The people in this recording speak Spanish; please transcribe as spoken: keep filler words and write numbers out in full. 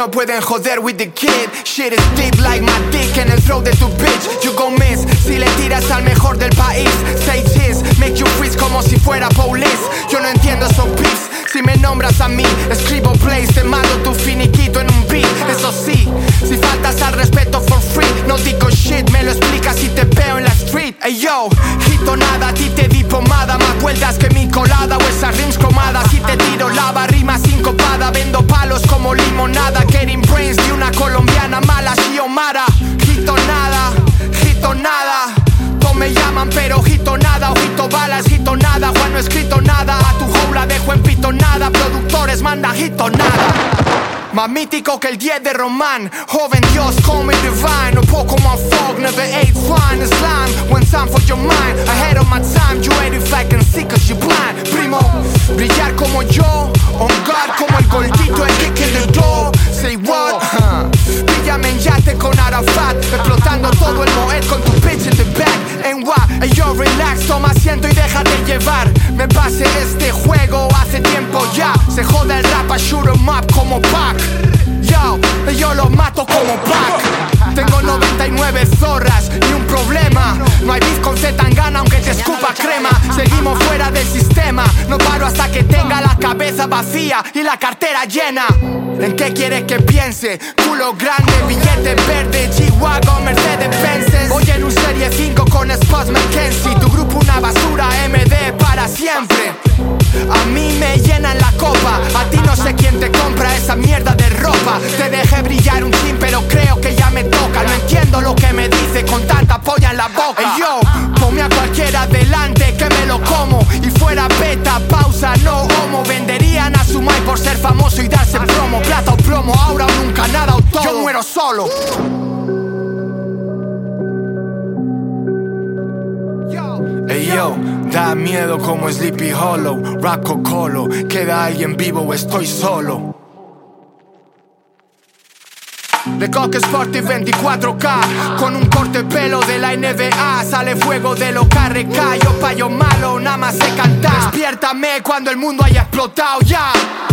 no pueden joder with the kid. Shit is deep like my dick en el throat de tu bitch. You gon' miss si le tiras al mejor del país. Say cheese, make you freeze como si fuera police. Yo no entiendo esos beats. Si me nombras a mí, escribo plays, te mando tu finiquito en un beat. Eso sí, si faltas al respeto for free, no digo shit, me lo explicas si te veo en la street. Ey yo, hito nada, a ti te di pomada, más vueltas que mi colada o esas rims cromadas. Si te tiro lava, rima sincopada, vendo palos como limonada. Getting brains de una colombiana mala, Xiomara. Hito nada, hito nada. Todos me llaman pero hito nada, ojito balas, hito nada. Juan no he escrito nada, a tu hoe la dejo en pito nada. Productores manda hito nada. Más mítico que el diez de Román. Joven Dios, call me divine. No Pokémon fog, never ate swine. Slime, when time for your mind. Ahead of my time, you ain't if I can see cause you blind. Primo, brillar como yo. On guard como el gordito, el kick in the door. Say what? Píllame en yate con Arafat. Explotando todo el Moet con tu bitch in the back. En what? Hey yo, relax, toma asiento y déjate llevar. Me pasé este juego hace tiempo ya. Se jode el rap, I shoot 'em up como Pac. Yo, yo los mato como Pac. Tengo noventa y nueve zorras y un problema. No hay beef con Zetangana aunque te escupa crema. Seguimos fuera del sistema. No paro hasta que tenga la cabeza vacía y la cartera llena. ¿En qué quieres que piense? Culo grande, billete verde, G-Wagon, Mercedes-Benz. Voy en un Serie cinco con Spots McKenzie. Tu grupo una basura, M D para siempre. A mí me llenan la copa. A ti no sé quién te compra esa mierda de ropa. Te dejé brillar un chin pero creo que ya me toca. No entiendo lo que me dice con tanta polla en la boca. Ey yo, ponme a cualquiera delante que me lo como. Y fuera beta, pausa, no homo. Venderían a su mai por ser famoso y darse promo. Plata o plomo, ahora o nunca, nada o todo. Yo muero solo. Ey yo, da miedo como Sleepy Hollow, Rap Colo, queda alguien vivo o estoy solo. De Coque Sportive veinticuatro K, con un corte pelo de la N B A. Sale fuego de lo K R K, yo payo malo, nada más sé cantar. Despiértame cuando el mundo haya explotado ya.